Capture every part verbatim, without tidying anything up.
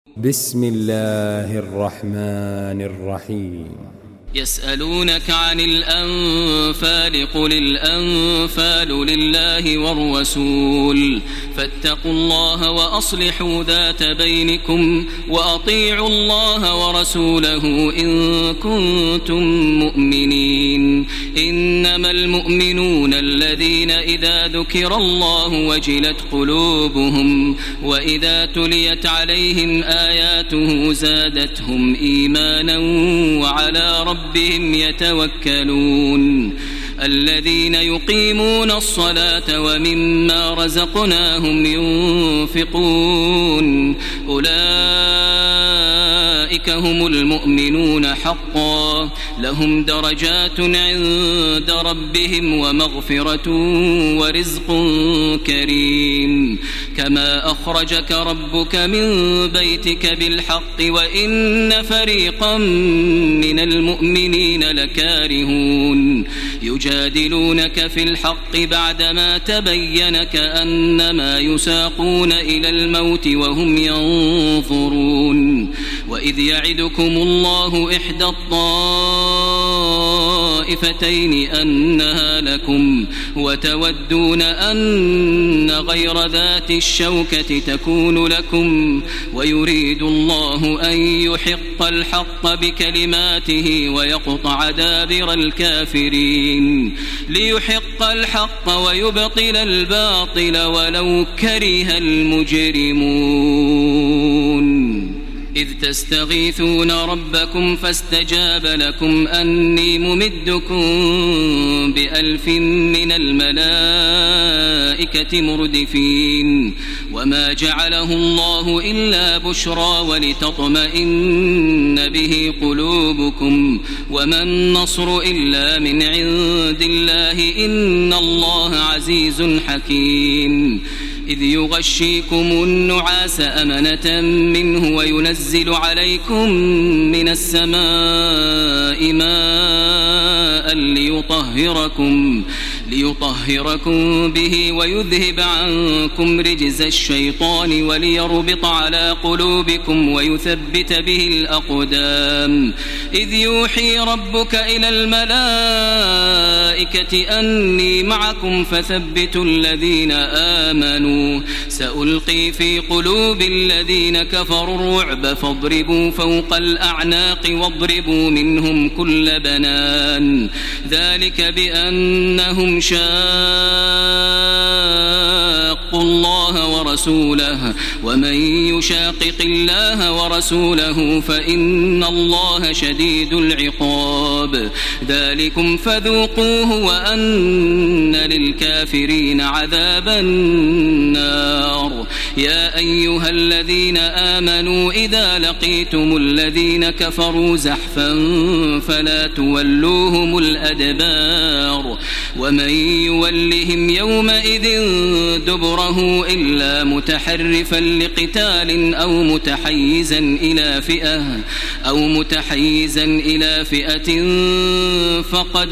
بسم الله الرحمن الرحيم. يسألونك عن الأنفال قل الأنفال لله والرسول فاتقوا الله وأصلحوا ذات بينكم وأطيعوا الله ورسوله إن كنتم مؤمنين. إنما المؤمنون الذين إذا ذكر الله وجلت قلوبهم وإذا تليت عليهم آياته زادتهم إيمانا وعلى ربهم ربهم يتوكلون. الذين يقيمون الصلاة ومما رزقناهم ينفقون أولئك هم المؤمنون حقا لهم درجات عند ربهم ومغفرة ورزق كريم. كما أخرجك ربك من بيتك بالحق وإن فريقا من المؤمنين لكارهون يجادلونك في الحق بعدما تبين كأنما يساقون إلى الموت وهم ينظرون. وإذ يعدكم الله إحدى الطائفتين أنها لكم وتودون أن غير ذات الشوكة تكون لكم ويريد الله أن يحق الحق بكلماته ويقطع دابر الكافرين ليحق الحق ويبطل الباطل ولو كره المجرمون. إذ تستغيثون ربكم فاستجاب لكم أني ممدكم بألف من الملائكة مردفين. وما جعله الله إلا بشرى ولتطمئن به قلوبكم وما النصر إلا من عند الله إن الله عزيز حكيم. إذ يغشيكم النعاس أمنة منه وينزل عليكم من السماء ماء ليطهركم ليطهركم به ويذهب عنكم رجز الشيطان وليربط على قلوبكم ويثبت به الأقدام. إذ يوحي ربك إلى الملائكة أني معكم فثبتوا الذين آمنوا سألقي في قلوب الذين كفروا الرعب فاضربوا فوق الأعناق واضربوا منهم كل بنان. ذلك بأنهم شاقوا الله ورسوله ومن يشاقق الله ورسوله فإن الله شديد العقاب. ذلكم فذوقوه وأن للكافرين عذاب النار. يا أيها الذين آمنوا إذا لقيتم الذين كفروا زحفا فلا تولوهم الأدبار ومن يولهم يومئذ دبره إلا متحرفا لقتال أو متحيزا إلى فئة أو متحيزا إلى فئة فقد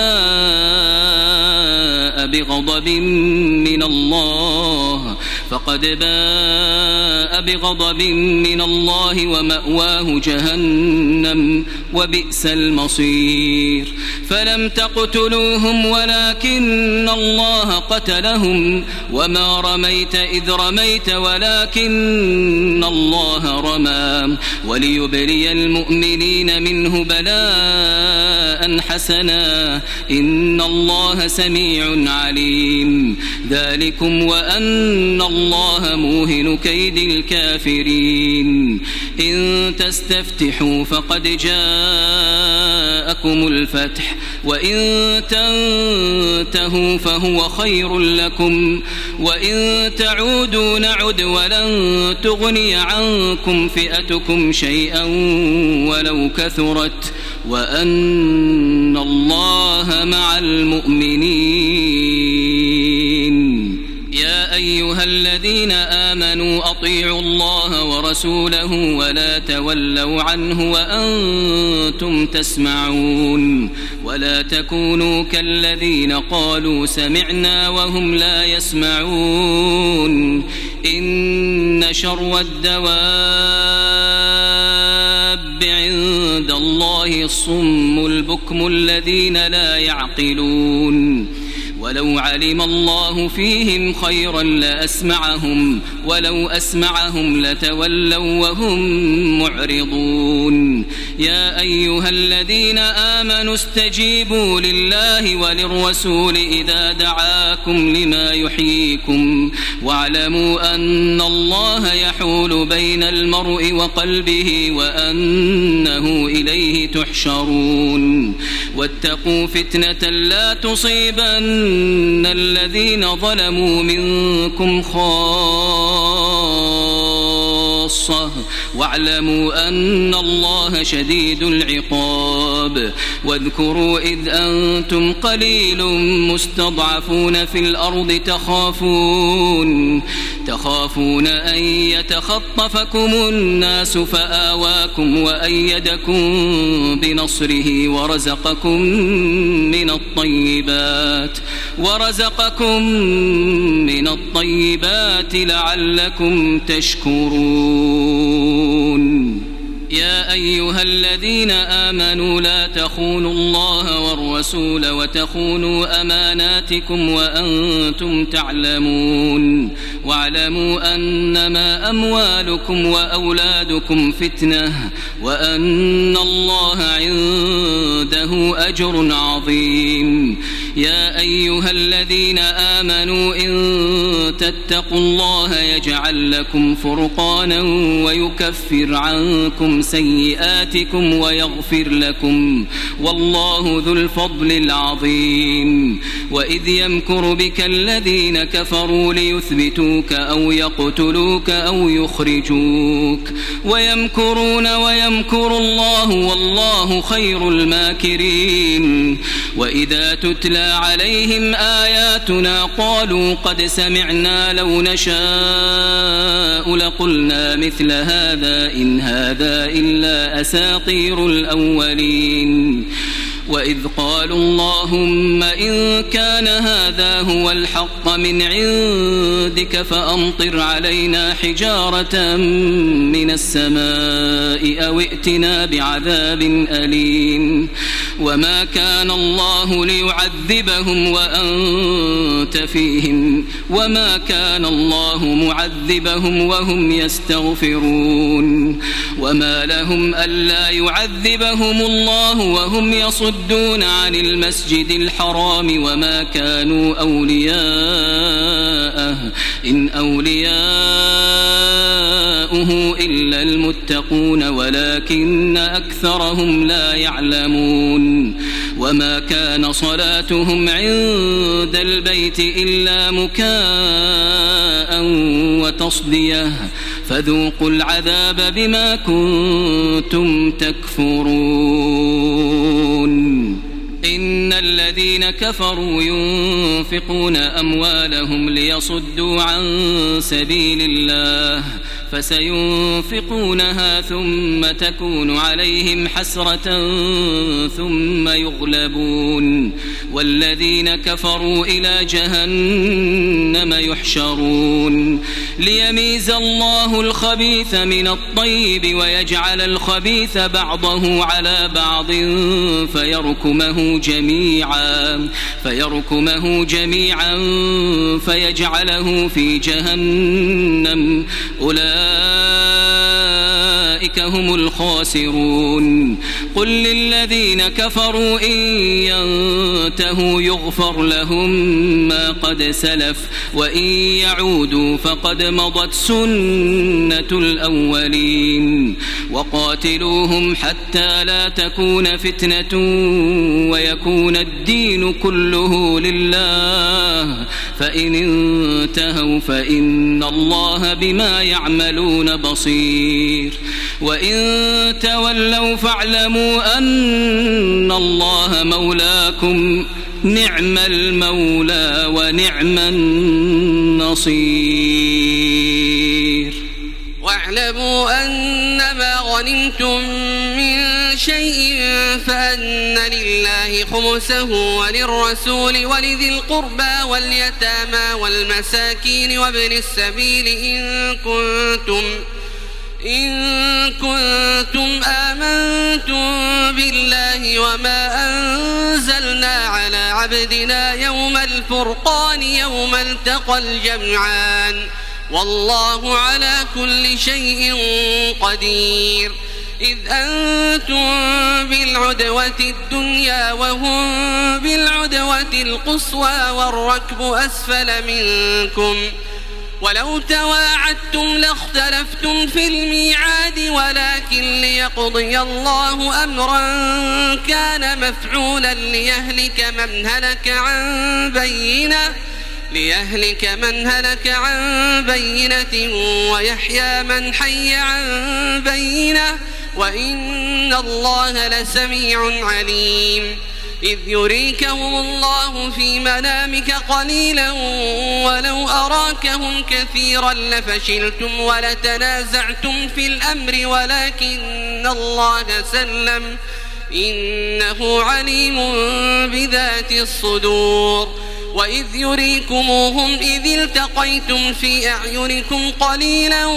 باء بغضب من الله فقد باء بغضب من الله ومأواه جهنم وبئس المصير. فلم تقتلوهم ولكن الله قتلهم وما رميت إذ رميت ولكن الله رمى وليبلي المؤمنين منه بلاء حسنا إن الله سميع عليم. ذلكم وأن الله موهن كيد الكافرين. إن تستفتحوا فقد جاءكم الفتح وإن تنتهوا فهو خير لكم وإن تعودوا نعد ولن تغني عنكم فئتكم شيئا ولو كثرت وأن الله مع المؤمنين. يا أيها الذين آمنوا أطيعوا الله ورسوله ولا تولوا عنه وأنتم تسمعون ولا تكونوا كالذين قالوا سمعنا وهم لا يسمعون. إن شر الدواب عند الله الصم البكم الذين لا يعقلون ولو علم الله فيهم خيرا لأسمعهم ولو أسمعهم لتولوا وهم معرضون يا أيها الذين آمنوا استجيبوا لله وللرسول إذا دعاكم لما يحييكم واعلموا أن الله يحول بين المرء وقلبه وأنه إليه تحشرون واتقوا فتنة لا تصيبن الذين ظلموا منكم خاصة واعلموا أن الله شديد العقاب واذكروا إذ أنتم قليل مستضعفون في الأرض تخافون تخافون أن يتخطفكم الناس فآواكم وأيدكم بنصره ورزقكم من الطيبات ورزقكم من الطيبات لعلكم تشكرون يا أيها الذين آمنوا لا تخونوا الله والرسول وتخونوا أماناتكم وأنتم تعلمون واعلموا أنما أموالكم وأولادكم فتنة وأن الله عنده أجر عظيم يا أيها الذين آمنوا إن تتقوا الله يجعل لكم فرقانا ويكفر عنكم سيئاتكم ويغفر لكم والله ذو الفضل العظيم وإذ يمكر بك الذين كفروا ليثبتوك أو يقتلوك أو يخرجوك ويمكرون ويمكر الله والله خير الماكرين وإذا تتلى عليهم آياتنا قالوا قد سمعنا لو نشاء لقلنا مثل هذا إن هذا إلا أساطير الأولين وإذ قالوا اللهم إن كان هذا هو الحق من عندك فأمطر علينا حجارة من السماء أو ائتنا بعذاب أليم وما كان الله ليعذبهم وأنت فيهم وما كان الله معذبهم وهم يستغفرون وما لهم ألا يعذبهم الله وهم يصدون عن المسجد الحرام وما كانوا أولياءه إن أولياؤه إلا المتقون ولكن أكثرهم لا يعلمون وما كان صلاتهم عند البيت إلا مكاء وتصدية فذوقوا العذاب بما كنتم تكفرون إن الذين كفروا ينفقون أموالهم ليصدوا عن سبيل الله فسينفقونها ثم تكون عليهم حسرة ثم يغلبون والذين كفروا إلى جهنم يحشرون ليميز الله الخبيث من الطيب ويجعل الخبيث بعضه على بعض فيركمه جميعا فيركمه جميعا فيجعله في جهنم أولئك هم الخاسرون قل للذين كفروا إن ينتهوا يغفر لهم ما قد سلف وإن يعودوا فقد مضت سنة الأولين وقاتلوهم حتى لا تكون فتنة ويكون الدين كله لله فإن انتهوا فإن الله بما يعملون بصير وإن تولوا فاعلموا أن الله مولاكم نعم المولى ونعم النصير واعلموا أنما غنمتم من شيء فأن لله خمسه وللرسول ولذي القربى واليتامى والمساكين وابن السبيل إن كنتم إن كنتم آمنتم بالله وما أنزلنا على عبدنا يوم الفرقان يوم التقى الجمعان والله على كل شيء قدير. إذ أنتم بالعدوة الدنيا وهم بالعدوة القصوى والركب أسفل منكم ولو تواعدتم لاختلفتم في الميعاد ولكن ليقضي الله أمرا كان مفعولا ليهلك من هلك عن بينة ليهلك من هلك عن بينة ويحيى من حي عن بينة وإن الله لسميع عليم. إذ يريكهم الله في منامك قليلا ولو أراكهم كثيرا لفشلتم ولتنازعتم في الأمر ولكن الله سلم إنه عليم بذات الصدور. وإذ يريكموهم إذ التقيتم في أعينكم قليلا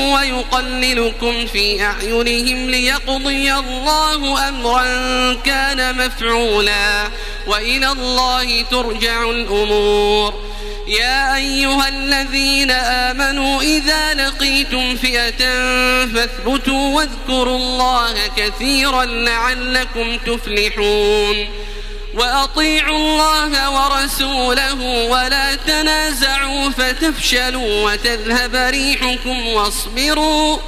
ويقللكم في أعينهم ليقضي الله أمرا كان مفعولا وإلى الله ترجع الأمور. يا أيها الذين آمنوا إذا لقيتم فئة فاثبتوا واذكروا الله كثيرا لعلكم تفلحون. وأطيعوا الله ورسوله ولا تنازعوا فتفشلوا وتذهب ريحكم واصبروا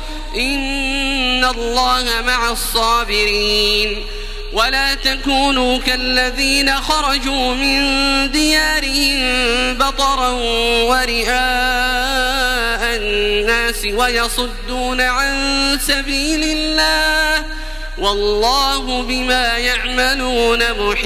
إن الله مع الصابرين. ولا تكونوا كالذين خرجوا من ديارهم بطرا ورئاء الناس ويصدون عن سبيل الله والله بما يعملون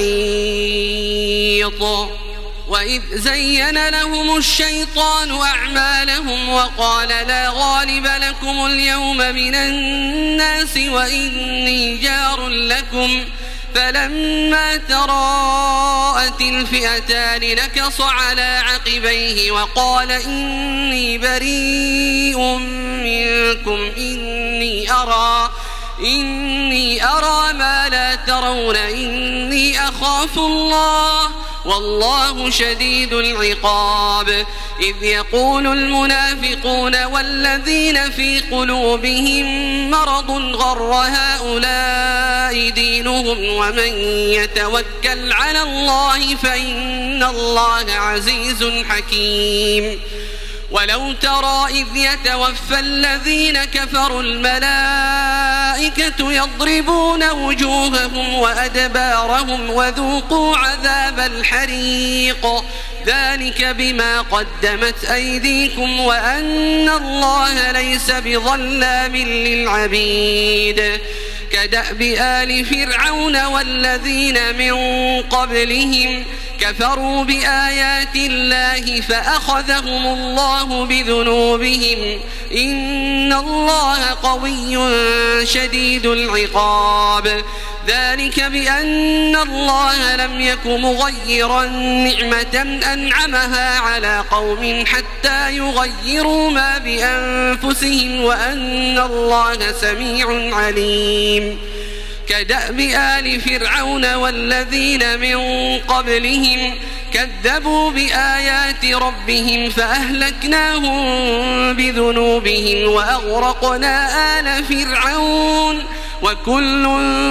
محيط. وإذ زين لهم الشيطان أعمالهم وقال لا غالب لكم اليوم من الناس وإني جار لكم فلما تراءت الفئتان نكص على عقبيه وقال إني بريء منكم إني أرى إني أرى ما لا ترون إني أخاف الله والله شديد العقاب. إذ يقول المنافقون والذين في قلوبهم مرض غر هؤلاء دينهم ومن يتوكل على الله فإن الله عزيز حكيم. ولو ترى إذ يتوفى الذين كفروا الملائكة يضربون وجوههم وأدبارهم وذوقوا عذاب الحريق ذلك بما قدمت أيديكم وأن الله ليس بظلام للعبيد. كدأب آل فرعون والذين من قبلهم كفروا بآيات الله فأخذهم الله بذنوبهم إن الله قوي شديد العقاب. ذلك بأن الله لم يك مغيرا نعمة أنعمها على قوم حتى يغيروا ما بأنفسهم وأن الله سميع عليم. كدأب آل فرعون والذين من قبلهم كذبوا بآيات ربهم فأهلكناهم بذنوبهم وأغرقنا آل فرعون وكل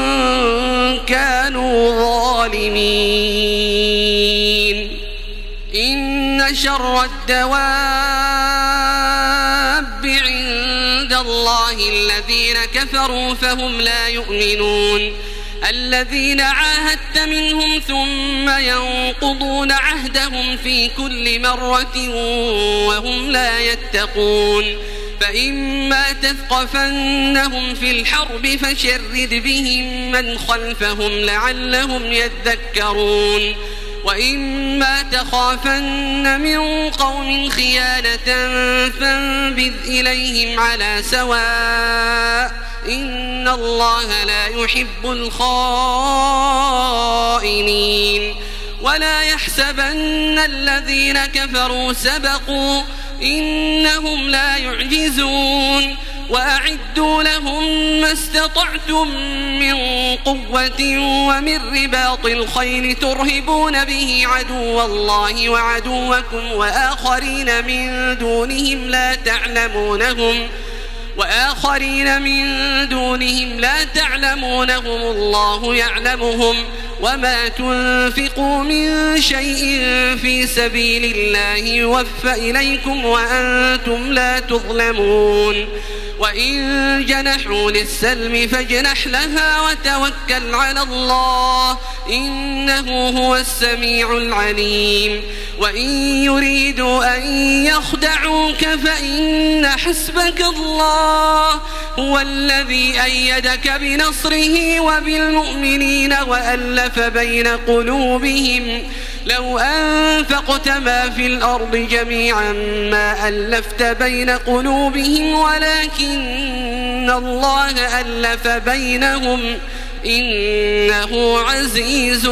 كانوا ظالمين. إن شر الدواب عند الله الذين كفروا فهم لا يؤمنون. الذين عاهدت منهم ثم ينقضون عهدهم في كل مرة وهم لا يتقون. فإما تثقفنهم في الحرب فشرد بهم من خلفهم لعلهم يذكرون. وإما تخافن من قوم خيانة فانبذ إليهم على سواء إن إن الله لا يحب الخائنين ولا يحسبن الذين كفروا سبقوا إنهم لا يعجزون وأعدوا لهم ما استطعتم من قوة ومن رباط الخيل ترهبون به عدو الله وعدوكم وآخرين من دونهم لا تعلمونهم وآخرين من دونهم لا تعلمونهم الله يعلمهم وما تنفقوا من شيء في سبيل الله يوفى إليكم وأنتم لا تظلمون وإن جنحوا للسلم فاجنح لها وتوكل على الله إنه هو السميع العليم وإن يريدوا أن يخدعوك فإن حسبك الله هو الذي أيدك بنصره وبالمؤمنين وألف بين قلوبهم لو أنفقت ما في الأرض جميعا ما ألفت بين قلوبهم ولكن الله ألف بينهم إنه عزيز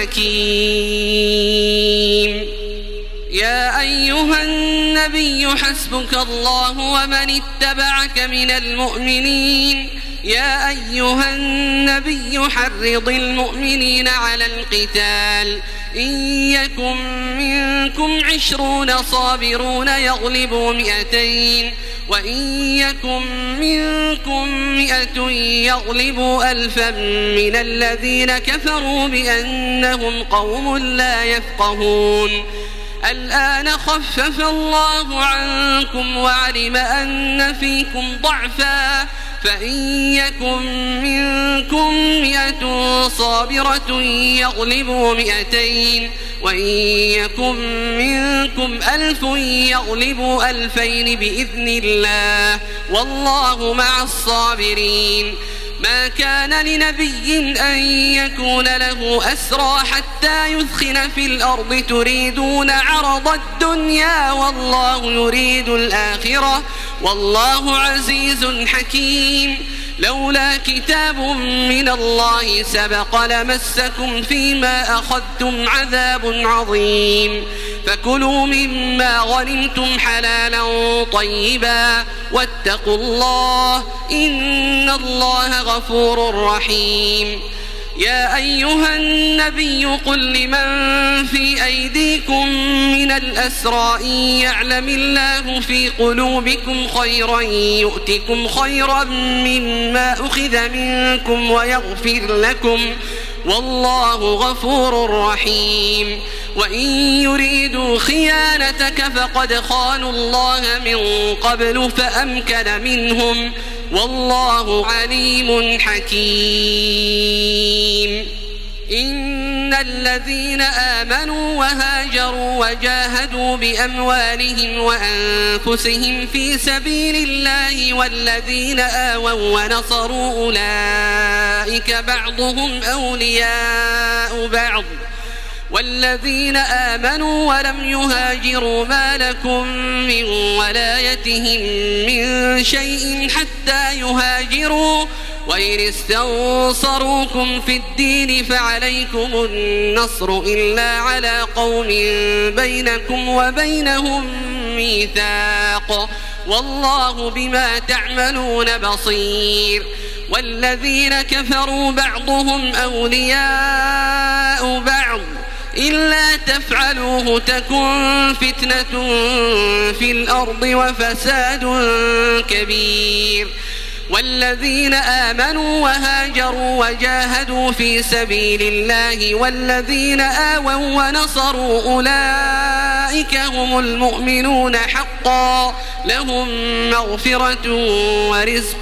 حكيم يا أيها النبي حسبك الله ومن اتبعك من المؤمنين يا أيها النبي حرض المؤمنين على القتال إن يكن منكم عشرون صابرون يغلبوا مئتين وإن يكن منكم مئة يغلبوا ألفا من الذين كفروا بأنهم قوم لا يفقهون الآن خفف الله عنكم وعلم أن فيكم ضعفا فإن يكن منكم مئة صابرة يغلبوا مئتين وإن يكن منكم ألف يغلبوا ألفين بإذن الله والله مع الصابرين ما كان لنبي أن يكون له أسرى حتى يثخن في الأرض تريدون عرض الدنيا والله يريد الآخرة والله عزيز حكيم لولا كتاب من الله سبق لمسكم فيما أخذتم عذاب عظيم فكلوا مما غنمتم حلالا طيبا واتقوا الله إن الله غفور رحيم يا أيها النبي قل لمن في أيديكم من الأسرى إن يعلم الله في قلوبكم خيرا يؤتكم خيرا مما أخذ منكم ويغفر لكم والله غفور رحيم وإن يريدوا خيانتك فقد خانوا الله من قبل فأمكن منهم والله عليم حكيم إن الذين آمنوا وهاجروا وجاهدوا بأموالهم وأنفسهم في سبيل الله والذين آووا ونصروا أولئك بعضهم أولياء بعض والذين آمنوا ولم يهاجروا ما لكم من ولايتهم من شيء حتى يهاجروا وإن استنصروكم في الدين فعليكم النصر إلا على قوم بينكم وبينهم ميثاق والله بما تعملون بصير والذين كفروا بعضهم أولياء بعض إلا تفعلوه تكن فتنة في الأرض وفساد كبير والذين آمنوا وهاجروا وجاهدوا في سبيل الله والذين آووا ونصروا أولئك هم المؤمنون حقا لهم مغفرة ورزق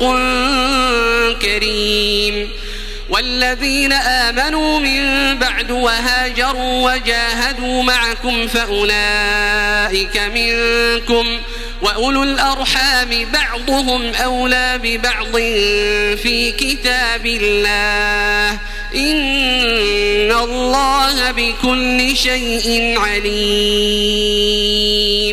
كريم والذين آمنوا من بعد وهاجروا وجاهدوا معكم فأولئك منكم وأولو الأرحام بعضهم أولى ببعض في كتاب الله إن الله بكل شيء عليم